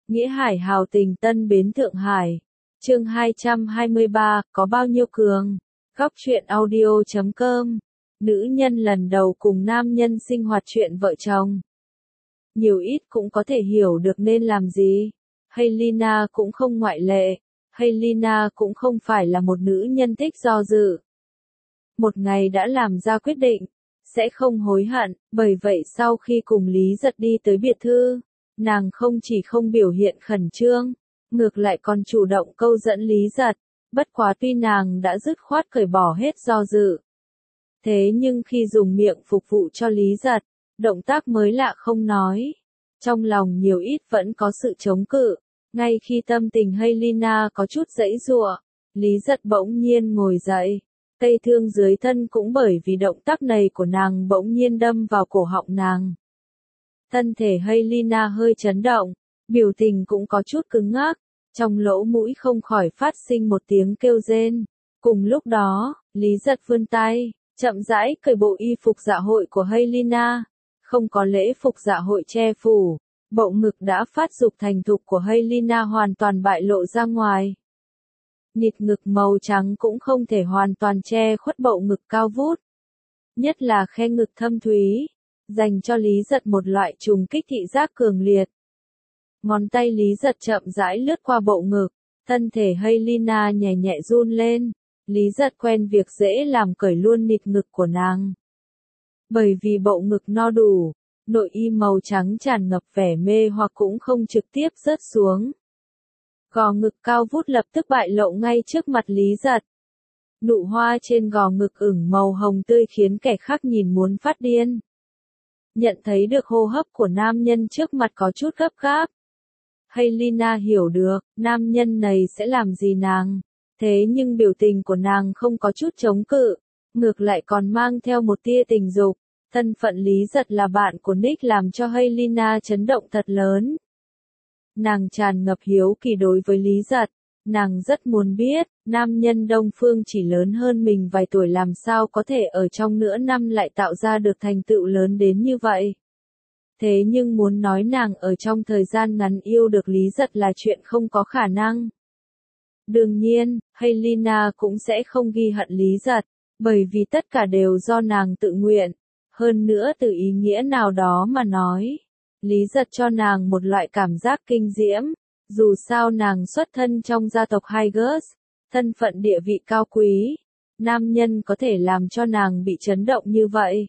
Nghĩa Hải hào tình Tân Bến Thượng Hải. Chương 223, có bao nhiêu cường? Góc truyện audio.com. Nữ nhân lần đầu cùng nam nhân sinh hoạt chuyện vợ chồng. Nhiều ít cũng có thể hiểu được nên làm gì. Helena cũng không ngoại lệ. Helena cũng không phải là một nữ nhân thích do dự. Một ngày đã làm ra quyết định, sẽ không hối hận, bởi vậy sau khi cùng Lý Giật đi tới biệt thự, nàng không chỉ không biểu hiện khẩn trương, ngược lại còn chủ động câu dẫn Lý Giật, bất quá tuy nàng đã dứt khoát cởi bỏ hết do dự. Thế nhưng khi dùng miệng phục vụ cho Lý Giật, động tác mới lạ không nói, trong lòng nhiều ít vẫn có sự chống cự, ngay khi tâm tình Helena có chút giãy giụa, Lý Giật bỗng nhiên ngồi dậy. Cây thương dưới thân cũng bởi vì động tác này của nàng bỗng nhiên đâm vào cổ họng nàng. Thân thể Helena hơi chấn động, biểu tình cũng có chút cứng ngắc, trong lỗ mũi không khỏi phát sinh một tiếng kêu rên. Cùng lúc đó, Lý Giật vươn tay, chậm rãi cởi bộ y phục dạ hội của Helena, không có lễ phục dạ hội che phủ, bộ ngực đã phát dục thành thục của Helena hoàn toàn bại lộ ra ngoài. Nịt ngực màu trắng cũng không thể hoàn toàn che khuất bộ ngực cao vút. Nhất là khe ngực thâm thúy, dành cho Lý Giật một loại trùng kích thị giác cường liệt. Ngón tay Lý Giật chậm rãi lướt qua bộ ngực, thân thể Helena nhẹ nhẹ run lên, Lý Giật quen việc dễ làm cởi luôn nịt ngực của nàng. Bởi vì bộ ngực no đủ, nội y màu trắng tràn ngập vẻ mê hoặc cũng không trực tiếp rớt xuống. Gò ngực cao vút lập tức bại lộ ngay trước mặt Lý Giật. Nụ hoa trên gò ngực ửng màu hồng tươi khiến kẻ khác nhìn muốn phát điên. Nhận thấy được hô hấp của nam nhân trước mặt có chút gấp gáp. Helena hiểu được, nam nhân này sẽ làm gì nàng. Thế nhưng biểu tình của nàng không có chút chống cự, ngược lại còn mang theo một tia tình dục. Thân phận Lý Giật là bạn của Nick làm cho Helena chấn động thật lớn. Nàng tràn ngập hiếu kỳ đối với Lý Giật, nàng rất muốn biết, nam nhân Đông Phương chỉ lớn hơn mình vài tuổi làm sao có thể ở trong nửa năm lại tạo ra được thành tựu lớn đến như vậy. Thế nhưng muốn nói nàng ở trong thời gian ngắn yêu được Lý Giật là chuyện không có khả năng. Đương nhiên, Helena cũng sẽ không ghi hận Lý Giật, bởi vì tất cả đều do nàng tự nguyện, hơn nữa từ ý nghĩa nào đó mà nói. Lý Giật cho nàng một loại cảm giác kinh diễm, dù sao nàng xuất thân trong gia tộc Highgus, thân phận địa vị cao quý, nam nhân có thể làm cho nàng bị chấn động như vậy.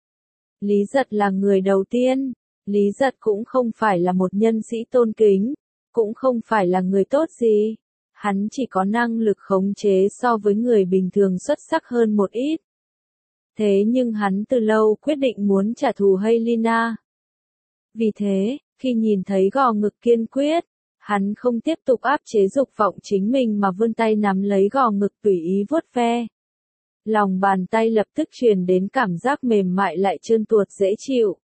Lý Giật là người đầu tiên, Lý Giật cũng không phải là một nhân sĩ tôn kính, cũng không phải là người tốt gì, hắn chỉ có năng lực khống chế so với người bình thường xuất sắc hơn một ít. Thế nhưng hắn từ lâu quyết định muốn trả thù Helena. Vì thế, khi nhìn thấy gò ngực kiên quyết, hắn không tiếp tục áp chế dục vọng chính mình mà vươn tay nắm lấy gò ngực tùy ý vuốt ve. Lòng bàn tay lập tức truyền đến cảm giác mềm mại lại trơn tuột dễ chịu.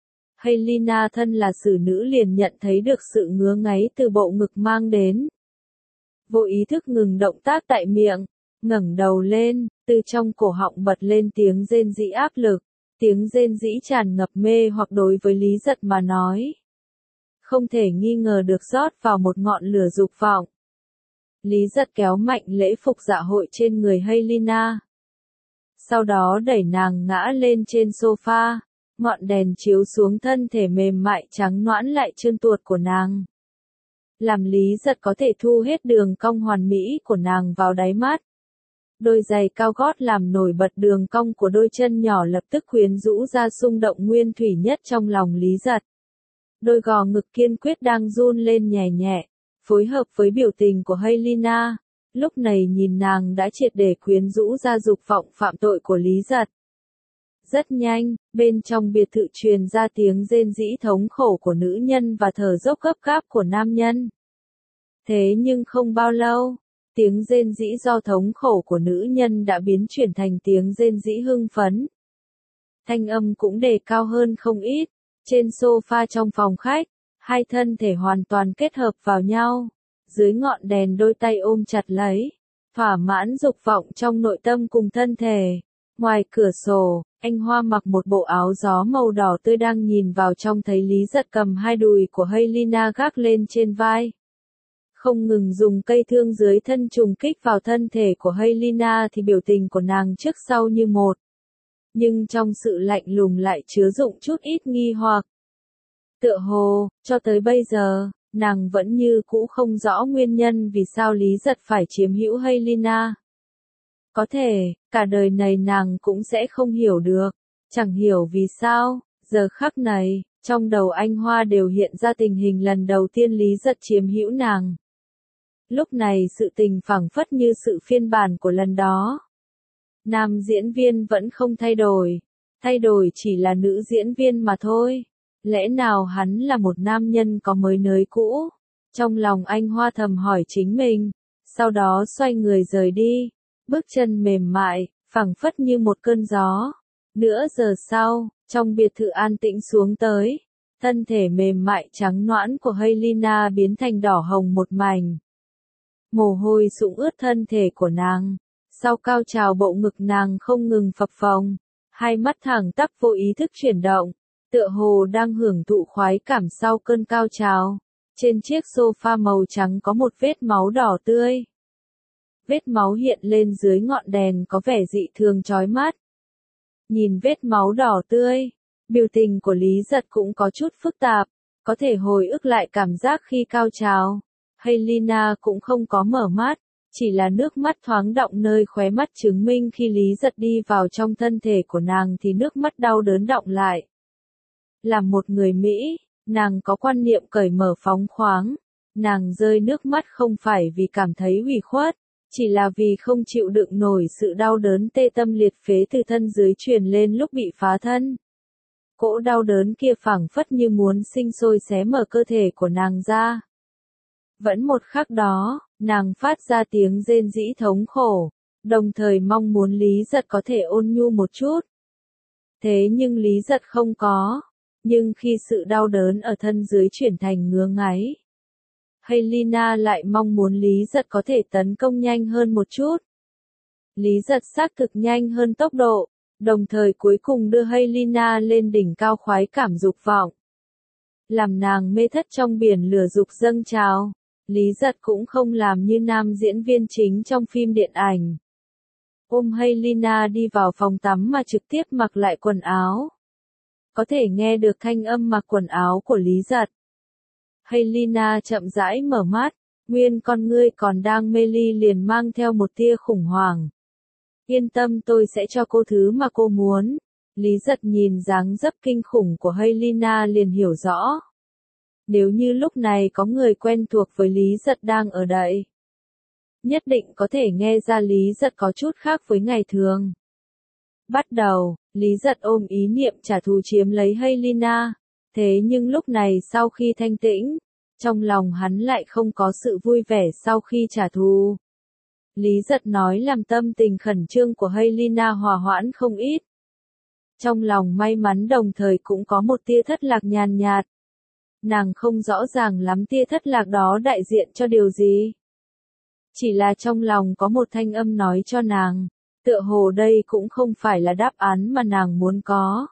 Helena thân là xử nữ liền nhận thấy được sự ngứa ngáy từ bộ ngực mang đến. Vô ý thức ngừng động tác tại miệng, ngẩng đầu lên, từ trong cổ họng bật lên tiếng rên rỉ áp lực. Tiếng rên rỉ tràn ngập mê hoặc đối với Lý Giật mà nói. Không thể nghi ngờ được rót vào một ngọn lửa dục vọng. Lý Giật kéo mạnh lễ phục dạ hội trên người Helena. Sau đó đẩy nàng ngã lên trên sofa, ngọn đèn chiếu xuống thân thể mềm mại trắng nõn lại trơn tuột của nàng. Làm Lý Giật có thể thu hết đường cong hoàn mỹ của nàng vào đáy mắt. Đôi giày cao gót làm nổi bật đường cong của đôi chân nhỏ lập tức quyến rũ ra xung động nguyên thủy nhất trong lòng Lý Giật. Đôi gò ngực kiên quyết đang run lên nhẹ nhẹ, phối hợp với biểu tình của Helena, lúc này nhìn nàng đã triệt để quyến rũ ra dục vọng phạm tội của Lý Giật. Rất nhanh, bên trong biệt thự truyền ra tiếng rên rỉ thống khổ của nữ nhân và thở dốc gấp gáp của nam nhân. Thế nhưng không bao lâu, tiếng rên rỉ do thống khổ của nữ nhân đã biến chuyển thành tiếng rên rỉ hưng phấn. Thanh âm cũng đề cao hơn không ít, trên sofa trong phòng khách, hai thân thể hoàn toàn kết hợp vào nhau, dưới ngọn đèn đôi tay ôm chặt lấy, thỏa mãn dục vọng trong nội tâm cùng thân thể. Ngoài cửa sổ, anh Hoa mặc một bộ áo gió màu đỏ tươi đang nhìn vào trong thấy Lý Giật cầm hai đùi của Helena gác lên trên vai. Không ngừng dùng cây thương dưới thân trùng kích vào thân thể của Helena thì biểu tình của nàng trước sau như một. Nhưng trong sự lạnh lùng lại chứa đựng chút ít nghi hoặc. Tựa hồ, cho tới bây giờ, nàng vẫn như cũ không rõ nguyên nhân vì sao Lý Giật phải chiếm hữu Helena. Có thể, cả đời này nàng cũng sẽ không hiểu được, chẳng hiểu vì sao, giờ khắc này, trong đầu anh Hoa đều hiện ra tình hình lần đầu tiên Lý Giật chiếm hữu nàng. Lúc này sự tình phảng phất như sự phiên bản của lần đó. Nam diễn viên vẫn không thay đổi chỉ là nữ diễn viên mà thôi. Lẽ nào hắn là một nam nhân có mới nới cũ? Trong lòng anh Hoa thầm hỏi chính mình, sau đó xoay người rời đi, bước chân mềm mại, phảng phất như một cơn gió. Nửa giờ sau, trong biệt thự an tĩnh xuống tới, thân thể mềm mại trắng nõn của Helena biến thành đỏ hồng một mảnh. Mồ hôi sũng ướt thân thể của nàng, sau cao trào bộ ngực nàng không ngừng phập phồng, hai mắt thẳng tắp vô ý thức chuyển động, tựa hồ đang hưởng thụ khoái cảm sau cơn cao trào. Trên chiếc sofa màu trắng có một vết máu đỏ tươi. Vết máu hiện lên dưới ngọn đèn có vẻ dị thường chói mắt. Nhìn vết máu đỏ tươi, biểu tình của Lý Giật cũng có chút phức tạp, có thể hồi ức lại cảm giác khi cao trào. Helena cũng không có mở mắt, chỉ là nước mắt thoáng đọng nơi khóe mắt chứng minh khi Lý Giật đi vào trong thân thể của nàng thì nước mắt đau đớn đọng lại. Làm một người Mỹ, nàng có quan niệm cởi mở phóng khoáng, nàng rơi nước mắt không phải vì cảm thấy ủy khuất, chỉ là vì không chịu đựng nổi sự đau đớn tê tâm liệt phế từ thân dưới truyền lên lúc bị phá thân. Cỗ đau đớn kia phảng phất như muốn sinh sôi xé mở cơ thể của nàng ra. Vẫn một khắc đó, nàng phát ra tiếng rên rỉ thống khổ, đồng thời mong muốn Lý Giật có thể ôn nhu một chút. Thế nhưng Lý Giật không có, nhưng khi sự đau đớn ở thân dưới chuyển thành ngứa ngáy, Helena lại mong muốn Lý Giật có thể tấn công nhanh hơn một chút. Lý Giật xác thực nhanh hơn tốc độ, đồng thời cuối cùng đưa Helena lên đỉnh cao khoái cảm dục vọng. Làm nàng mê thất trong biển lửa dục dâng trào, Lý Giật cũng không làm như nam diễn viên chính trong phim điện ảnh. Ôm Helena đi vào phòng tắm mà trực tiếp mặc lại quần áo. Có thể nghe được thanh âm mặc quần áo của Lý Giật. Helena chậm rãi mở mắt, nguyên con ngươi còn đang mê ly liền mang theo một tia khủng hoảng. Yên tâm, tôi sẽ cho cô thứ mà cô muốn. Lý Giật nhìn dáng dấp kinh khủng của Helena liền hiểu rõ. Nếu như lúc này có người quen thuộc với Lý Giật đang ở đây, nhất định có thể nghe ra Lý Giật có chút khác với ngày thường. Bắt đầu, Lý Giật ôm ý niệm trả thù chiếm lấy Helena, thế nhưng lúc này sau khi thanh tĩnh, trong lòng hắn lại không có sự vui vẻ sau khi trả thù. Lý Giật nói làm tâm tình khẩn trương của Helena hòa hoãn không ít. Trong lòng may mắn đồng thời cũng có một tia thất lạc nhàn nhạt. Nàng không rõ ràng lắm tia thất lạc đó đại diện cho điều gì. Chỉ là trong lòng có một thanh âm nói cho nàng, tựa hồ đây cũng không phải là đáp án mà nàng muốn có.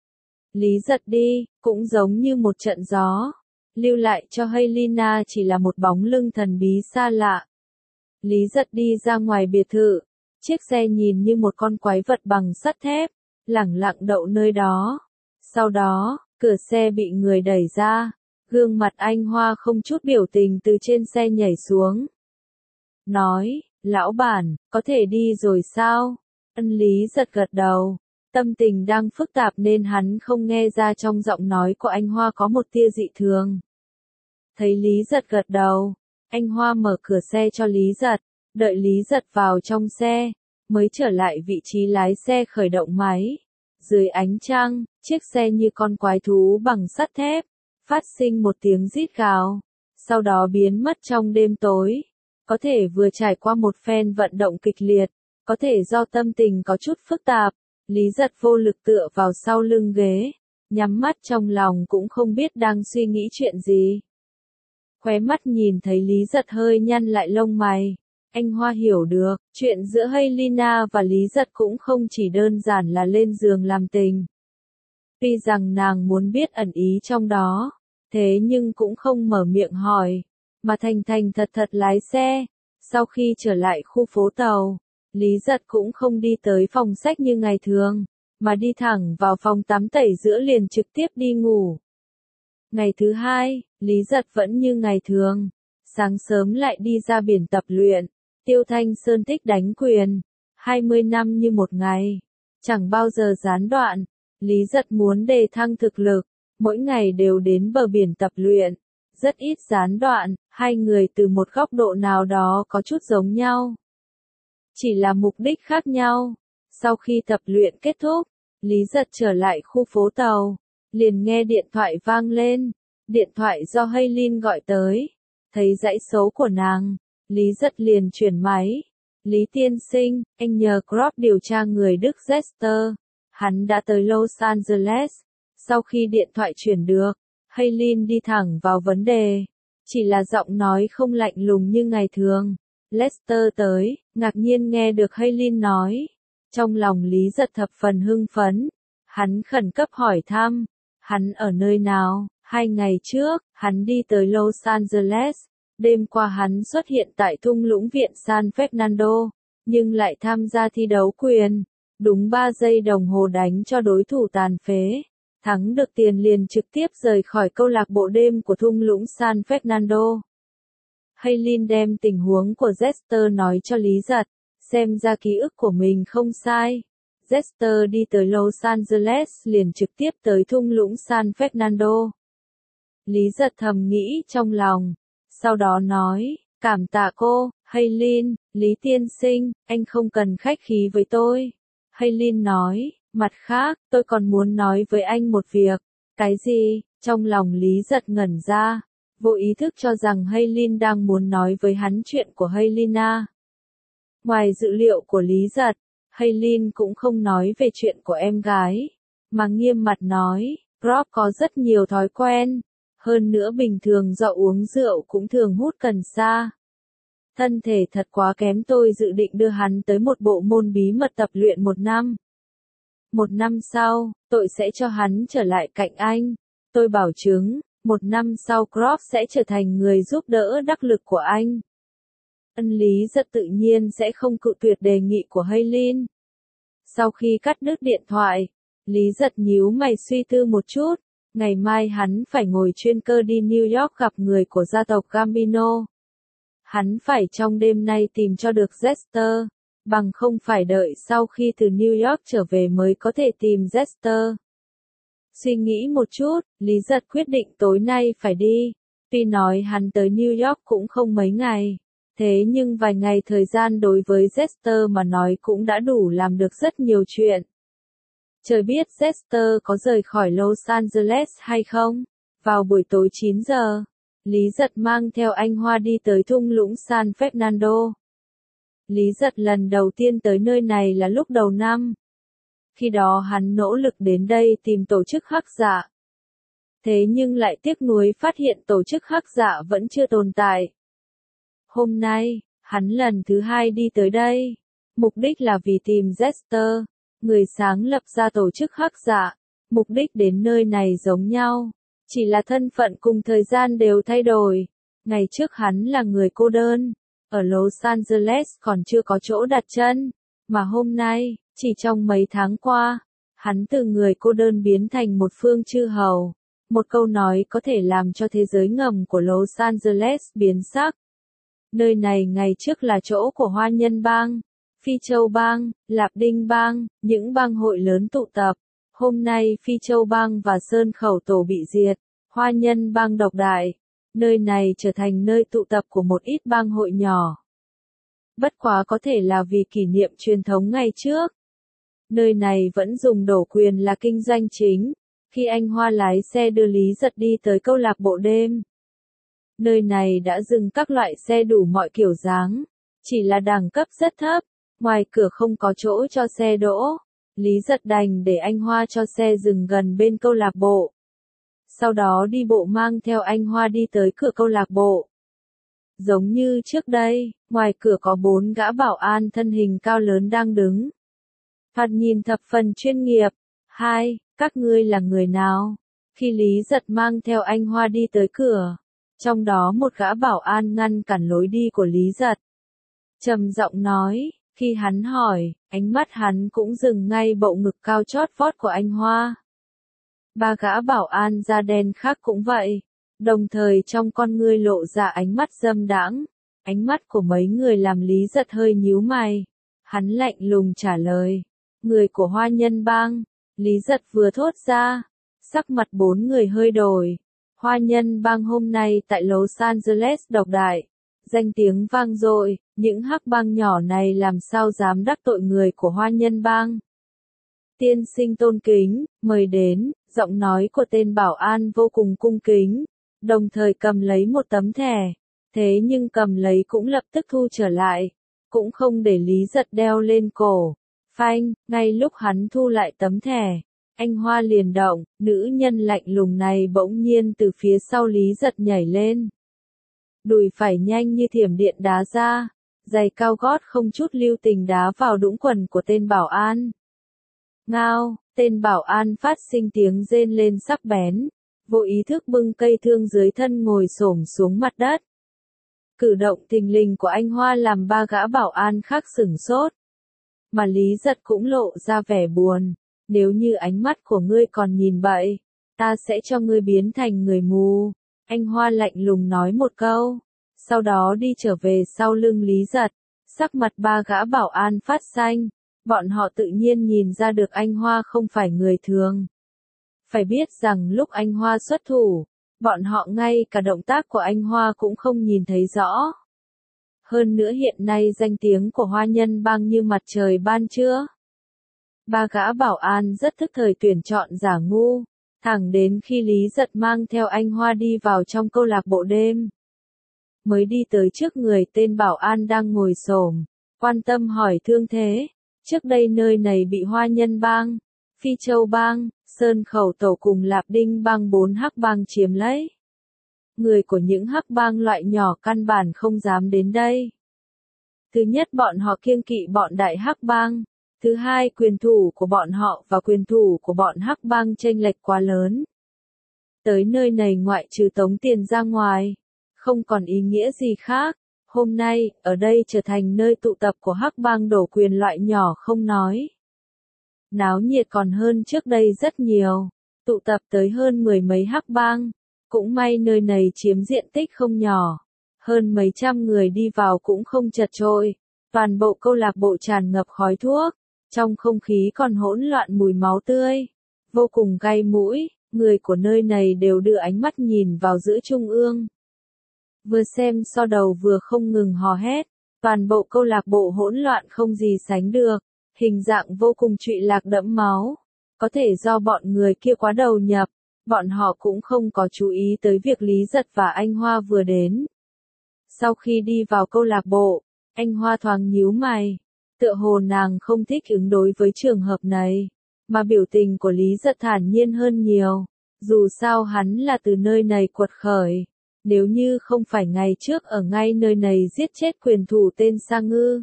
Lý Giật đi, cũng giống như một trận gió, lưu lại cho Helena chỉ là một bóng lưng thần bí xa lạ. Lý Giật đi ra ngoài biệt thự, chiếc xe nhìn như một con quái vật bằng sắt thép, lẳng lặng đậu nơi đó. Sau đó, cửa xe bị người đẩy ra, gương mặt anh Hoa không chút biểu tình từ trên xe nhảy xuống. Nói, lão bản, có thể đi rồi sao? Lý Giật gật đầu, tâm tình đang phức tạp nên hắn không nghe ra trong giọng nói của anh Hoa có một tia dị thường. Thấy Lý Giật gật đầu, anh Hoa mở cửa xe cho Lý Giật, đợi Lý Giật vào trong xe, mới trở lại vị trí lái xe khởi động máy. Dưới ánh trăng, chiếc xe như con quái thú bằng sắt thép, phát sinh một tiếng rít gào, sau đó biến mất trong đêm tối. Có thể vừa trải qua một phen vận động kịch liệt, có thể do tâm tình có chút phức tạp, Lý Giật vô lực tựa vào sau lưng ghế, nhắm mắt trong lòng cũng không biết đang suy nghĩ chuyện gì. Khóe mắt nhìn thấy Lý Giật hơi nhăn lại lông mày, Anh Hoa hiểu được, chuyện giữa Helena và Lý Giật cũng không chỉ đơn giản là lên giường làm tình. Tuy rằng nàng muốn biết ẩn ý trong đó, thế nhưng cũng không mở miệng hỏi, mà thành thành thật thật lái xe. Sau khi trở lại khu phố tàu, Lý Giật cũng không đi tới phòng sách như ngày thường, mà đi thẳng vào phòng tắm tẩy rửa liền trực tiếp đi ngủ. Ngày thứ hai, Lý Giật vẫn như ngày thường, sáng sớm lại đi ra biển tập luyện. Tiêu Thanh Sơn thích đánh quyền, 20 năm như một ngày, chẳng bao giờ gián đoạn. Lý Giật muốn đề thăng thực lực, mỗi ngày đều đến bờ biển tập luyện, rất ít gián đoạn, hai người từ một góc độ nào đó có chút giống nhau. Chỉ là mục đích khác nhau. Sau khi tập luyện kết thúc, Lý Giật trở lại khu phố tàu, liền nghe điện thoại vang lên, điện thoại do Haylin gọi tới, thấy dãy số của nàng, Lý Giật liền chuyển máy. Lý tiên sinh, anh nhờ Crop điều tra người Đức Jester. Hắn đã tới Los Angeles. Sau khi điện thoại chuyển được, Haylin đi thẳng vào vấn đề. Chỉ là giọng nói không lạnh lùng như ngày thường. Lester tới, ngạc nhiên nghe được Haylin nói. Trong lòng Lý Giật thập phần hưng phấn. Hắn khẩn cấp hỏi thăm. Hắn ở nơi nào? 2 ngày trước, hắn đi tới Los Angeles. Đêm qua hắn xuất hiện tại thung lũng viện San Fernando, nhưng lại tham gia thi đấu quyền. Đúng 3 giây đồng hồ đánh cho đối thủ tàn phế. Thắng được tiền liền trực tiếp rời khỏi câu lạc bộ đêm của thung lũng San Fernando. Haylin đem tình huống của Jester nói cho Lý Giật, xem ra ký ức của mình không sai. Jester đi tới Los Angeles liền trực tiếp tới thung lũng San Fernando. Lý Giật thầm nghĩ trong lòng, sau đó nói, cảm tạ cô, Haylin, Lý tiên sinh, anh không cần khách khí với tôi. Haylin nói, mặt khác, tôi còn muốn nói với anh một việc. Cái gì? Trong lòng Lý Giật ngẩn ra, vô ý thức cho rằng Haylin đang muốn nói với hắn chuyện của Helena. Ngoài dự liệu của Lý Giật, Haylin cũng không nói về chuyện của em gái, mà nghiêm mặt nói, Rob có rất nhiều thói quen, hơn nữa bình thường do uống rượu cũng thường hút cần sa. Thân thể thật quá kém, tôi dự định đưa hắn tới một bộ môn bí mật tập luyện 1 năm. 1 năm sau, tôi sẽ cho hắn trở lại cạnh anh. Tôi bảo chứng, 1 năm sau Crop sẽ trở thành người giúp đỡ đắc lực của anh. Lý Giật tự nhiên sẽ không cự tuyệt đề nghị của Haylin. Sau khi cắt đứt điện thoại, Lý Giật nhíu mày suy tư một chút. Ngày mai hắn phải ngồi chuyên cơ đi New York gặp người của gia tộc Gambino. Hắn phải trong đêm nay tìm cho được Jester, bằng không phải đợi sau khi từ New York trở về mới có thể tìm Jester. Suy nghĩ một chút, Lý Giật quyết định tối nay phải đi. Tuy nói hắn tới New York cũng không mấy ngày, thế nhưng vài ngày thời gian đối với Jester mà nói cũng đã đủ làm được rất nhiều chuyện. Trời biết Jester có rời khỏi Los Angeles hay không? Vào buổi tối 9 giờ, Lý Giật mang theo anh Hoa đi tới thung lũng San Fernando. Lý Giật lần đầu tiên tới nơi này là lúc đầu năm. Khi đó hắn nỗ lực đến đây tìm tổ chức Hắc Dạ. Thế nhưng lại tiếc nuối phát hiện tổ chức Hắc Dạ vẫn chưa tồn tại. Hôm nay, hắn lần thứ 2 đi tới đây. Mục đích là vì tìm Jester, người sáng lập ra tổ chức Hắc Dạ. Mục đích đến nơi này giống nhau, chỉ là thân phận cùng thời gian đều thay đổi. Ngày trước hắn là người cô đơn, ở Los Angeles còn chưa có chỗ đặt chân, mà hôm nay, chỉ trong mấy tháng qua, hắn từ người cô đơn biến thành một phương chư hầu. Một câu nói có thể làm cho thế giới ngầm của Los Angeles biến sắc. Nơi này ngày trước là chỗ của Hoa Nhân Bang, Phi Châu Bang, Lạp Đinh Bang, những bang hội lớn tụ tập. Hôm nay Phi Châu Bang và Sơn Khẩu Tổ bị diệt, Hoa Nhân Bang độc đại. Nơi này trở thành nơi tụ tập của một ít bang hội nhỏ. Bất quá có thể là vì kỷ niệm truyền thống ngày trước. Nơi này vẫn dùng đổ quyền là kinh doanh chính. Khi anh Hoa lái xe đưa Lý Giật đi tới câu lạc bộ đêm, nơi này đã dừng các loại xe đủ mọi kiểu dáng, chỉ là đẳng cấp rất thấp, ngoài cửa không có chỗ cho xe đỗ. Lý Giật đành để anh Hoa cho xe dừng gần bên câu lạc bộ. Sau đó đi bộ mang theo anh Hoa đi tới cửa câu lạc bộ. Giống như trước đây, ngoài cửa có 4 gã bảo an thân hình cao lớn đang đứng. Thoạt nhìn thập phần chuyên nghiệp. Hai, các ngươi là người nào? Khi Lý Giật mang theo anh Hoa đi tới cửa, trong đó một gã bảo an ngăn cản lối đi của Lý Giật. Trầm giọng nói, khi hắn hỏi, ánh mắt hắn cũng dừng ngay bộ ngực cao chót vót của anh Hoa. 3 gã bảo an da đen khác cũng vậy, đồng thời trong con ngươi lộ ra ánh mắt dâm đãng. Ánh mắt của mấy người làm Lý Giật hơi nhíu mày. Hắn lạnh lùng trả lời, người của Hoa Nhân Bang. Lý Giật vừa thốt ra, sắc mặt 4 người hơi đổi. Hoa Nhân Bang hôm nay tại Los Angeles độc đại, danh tiếng vang dội, những hắc bang nhỏ này làm sao dám đắc tội người của Hoa Nhân Bang. Tiên sinh tôn kính, mời đến, giọng nói của tên bảo an vô cùng cung kính, đồng thời cầm lấy một tấm thẻ, thế nhưng cầm lấy cũng lập tức thu trở lại, cũng không để Lý Giật đeo lên cổ. Phanh, ngay lúc hắn thu lại tấm thẻ, anh Hoa liền động, nữ nhân lạnh lùng này bỗng nhiên từ phía sau Lý Giật nhảy lên. Đùi phải nhanh như thiểm điện đá ra, giày cao gót không chút lưu tình đá vào đũng quần của tên bảo an. Ngao, tên bảo an phát sinh tiếng rên lên sắc bén, vô ý thức bưng cây thương dưới thân ngồi xổm xuống mặt đất. Cử động thình lình của anh Hoa làm 3 gã bảo an khác sửng sốt. Mà Lý Giật cũng lộ ra vẻ buồn, nếu như ánh mắt của ngươi còn nhìn bậy, ta sẽ cho ngươi biến thành người mù. Anh Hoa lạnh lùng nói một câu, sau đó đi trở về sau lưng Lý Giật, sắc mặt 3 gã bảo an phát xanh, bọn họ tự nhiên nhìn ra được anh Hoa không phải người thường. Phải biết rằng lúc anh Hoa xuất thủ, bọn họ ngay cả động tác của anh Hoa cũng không nhìn thấy rõ. Hơn nữa hiện nay danh tiếng của Hoa Nhân Bang như mặt trời ban trưa. 3 gã bảo an rất thức thời tuyển chọn giả ngu, thẳng đến khi Lý Giật mang theo anh Hoa đi vào trong câu lạc bộ đêm. Mới đi tới trước người tên bảo an đang ngồi xổm, quan tâm hỏi thương thế. Trước đây nơi này bị Hoa Nhân Bang, Phi Châu Bang, Sơn Khẩu Tổ cùng Lạp Đinh Bang 4 hắc bang chiếm lấy. Người của những hắc bang loại nhỏ căn bản không dám đến đây. Thứ nhất bọn họ kiêng kỵ bọn đại hắc bang. Thứ hai quyền thủ của bọn họ và quyền thủ của bọn hắc bang chênh lệch quá lớn. Tới nơi này ngoại trừ tống tiền ra ngoài, không còn ý nghĩa gì khác. Hôm nay, ở đây trở thành nơi tụ tập của hắc bang đổ quyền loại nhỏ không nói. Náo nhiệt còn hơn trước đây rất nhiều, tụ tập tới hơn 10 mấy hắc bang. Cũng may nơi này chiếm diện tích không nhỏ, hơn mấy trăm người đi vào cũng không chật chội. Toàn bộ câu lạc bộ tràn ngập khói thuốc, trong không khí còn hỗn loạn mùi máu tươi, vô cùng gai mũi. Người của nơi này đều đưa ánh mắt nhìn vào giữa trung ương. Vừa xem so đầu vừa không ngừng hò hét, toàn bộ câu lạc bộ hỗn loạn không gì sánh được, hình dạng vô cùng trụy lạc đẫm máu. Có thể do bọn người kia quá đầu nhập, bọn họ cũng không có chú ý tới việc Lý Giật và anh Hoa vừa đến. Sau khi đi vào câu lạc bộ, anh Hoa thoáng nhíu mày, tựa hồ nàng không thích ứng đối với trường hợp này, mà biểu tình của Lý Giật thản nhiên hơn nhiều, dù sao hắn là từ nơi này quật khởi. Nếu như không phải ngày trước ở ngay nơi này giết chết quyền thủ tên Sa Ngư,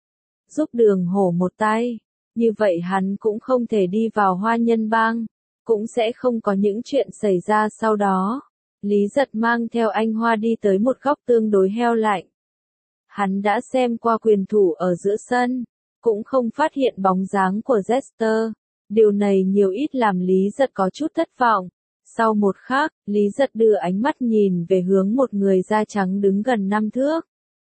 giúp Đường Hổ một tay, như vậy hắn cũng không thể đi vào Hoa Nhân Bang, cũng sẽ không có những chuyện xảy ra sau đó. Lý Giật mang theo anh Hoa đi tới một góc tương đối heo lạnh. Hắn đã xem qua quyền thủ ở giữa sân, cũng không phát hiện bóng dáng của Jester. Điều này nhiều ít làm Lý Giật có chút thất vọng. Sau một khắc, Lý Giật đưa ánh mắt nhìn về hướng một người da trắng đứng gần 5 thước.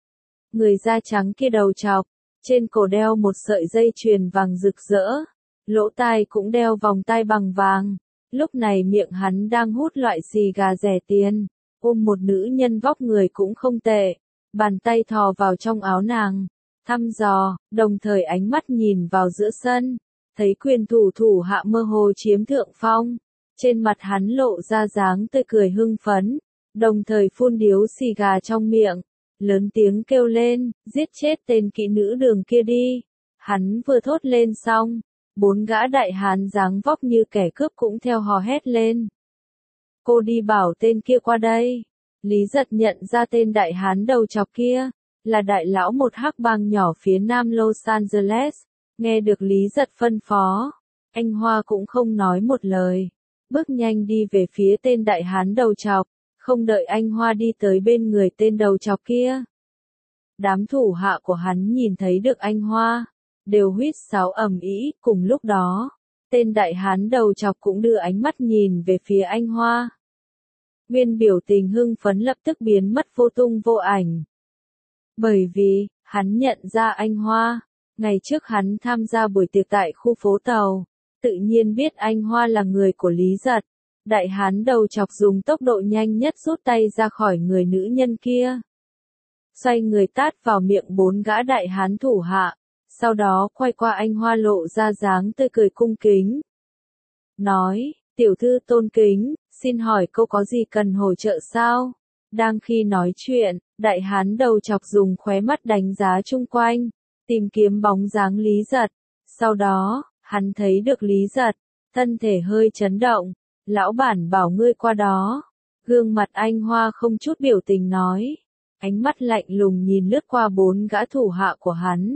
Người da trắng kia đầu trọc, trên cổ đeo một sợi dây chuyền vàng rực rỡ, lỗ tai cũng đeo vòng tai bằng vàng. Lúc này miệng hắn đang hút loại xì gà rẻ tiền, ôm một nữ nhân vóc người cũng không tệ, bàn tay thò vào trong áo nàng, thăm dò, đồng thời ánh mắt nhìn vào giữa sân, thấy quyền thủ hạ mơ hồ chiếm thượng phong. Trên mặt hắn lộ ra dáng tươi cười hưng phấn, đồng thời phun điếu xì gà trong miệng, lớn tiếng kêu lên, giết chết tên kỹ nữ Đường kia đi. Hắn vừa thốt lên xong, 4 gã đại hán dáng vóc như kẻ cướp cũng theo hò hét lên. Cô đi bảo tên kia qua đây. Lý Giật nhận ra tên đại hán đầu chọc kia, là đại lão một hắc bang nhỏ phía nam Los Angeles. Nghe được Lý Giật phân phó, anh Hoa cũng không nói một lời, bước nhanh đi về phía tên đại hán đầu chọc, không đợi anh Hoa đi tới bên người tên đầu chọc kia. Đám thủ hạ của hắn nhìn thấy được anh Hoa, đều huýt sáo ầm ĩ, cùng lúc đó, tên đại hán đầu chọc cũng đưa ánh mắt nhìn về phía anh Hoa. Nguyên biểu tình hưng phấn lập tức biến mất vô tung vô ảnh. Bởi vì, hắn nhận ra anh Hoa, ngày trước hắn tham gia buổi tiệc tại khu phố tàu, tự nhiên biết anh Hoa là người của Lý Giật. Đại hán đầu chọc dùng tốc độ nhanh nhất rút tay ra khỏi người nữ nhân kia. Xoay người tát vào miệng 4 gã đại hán thủ hạ, sau đó quay qua anh Hoa lộ ra dáng tươi cười cung kính. Nói, tiểu thư tôn kính, xin hỏi cô có gì cần hỗ trợ sao? Đang khi nói chuyện, đại hán đầu chọc dùng khóe mắt đánh giá chung quanh, tìm kiếm bóng dáng Lý Giật. Sau đó, hắn thấy được Lý Giật, thân thể hơi chấn động. Lão bản bảo ngươi qua đó. Gương mặt anh Hoa không chút biểu tình nói. Ánh mắt lạnh lùng nhìn lướt qua 4 gã thủ hạ của hắn.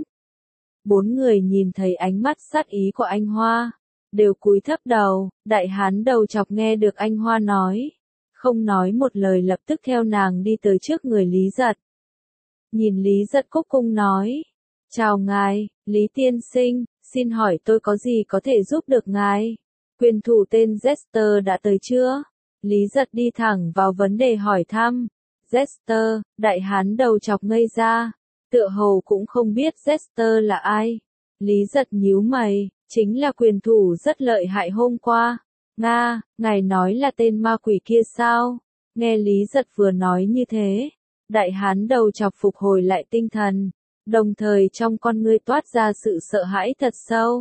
4 người nhìn thấy ánh mắt sát ý của anh Hoa, đều cúi thấp đầu. Đại hán đầu chọc nghe được anh Hoa nói, không nói một lời lập tức theo nàng đi tới trước người Lý Giật. Nhìn Lý Giật cúc cung nói, chào ngài, Lý tiên sinh, xin hỏi tôi có gì có thể giúp được ngài? Quyền thủ tên Jester đã tới chưa? Lý Giật đi thẳng vào vấn đề hỏi thăm. Jester, đại hán đầu chọc ngây ra, tựa hồ cũng không biết Jester là ai. Lý Giật nhíu mày, chính là quyền thủ rất lợi hại hôm qua. Nga, ngài nói là tên ma quỷ kia sao? Nghe Lý Giật vừa nói như thế, đại hán đầu chọc phục hồi lại tinh thần, đồng thời trong con ngươi toát ra sự sợ hãi thật sâu.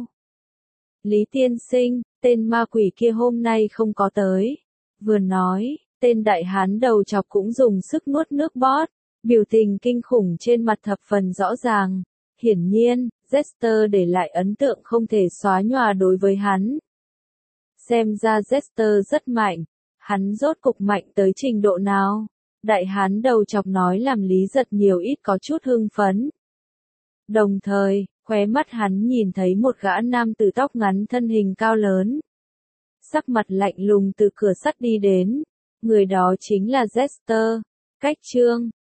Lý tiên sinh, tên ma quỷ kia hôm nay không có tới. Vừa nói, tên đại hán đầu chọc cũng dùng sức nuốt nước bọt, biểu tình kinh khủng trên mặt thập phần rõ ràng. Hiển nhiên, Jester để lại ấn tượng không thể xóa nhòa đối với hắn. Xem ra Jester rất mạnh, hắn rốt cục mạnh tới trình độ nào? Đại hán đầu chọc nói làm Lý Giật nhiều ít có chút hưng phấn. Đồng thời, khóe mắt hắn nhìn thấy một gã nam tử tóc ngắn thân hình cao lớn. Sắc mặt lạnh lùng từ cửa sắt đi đến. Người đó chính là Jester. Cách chương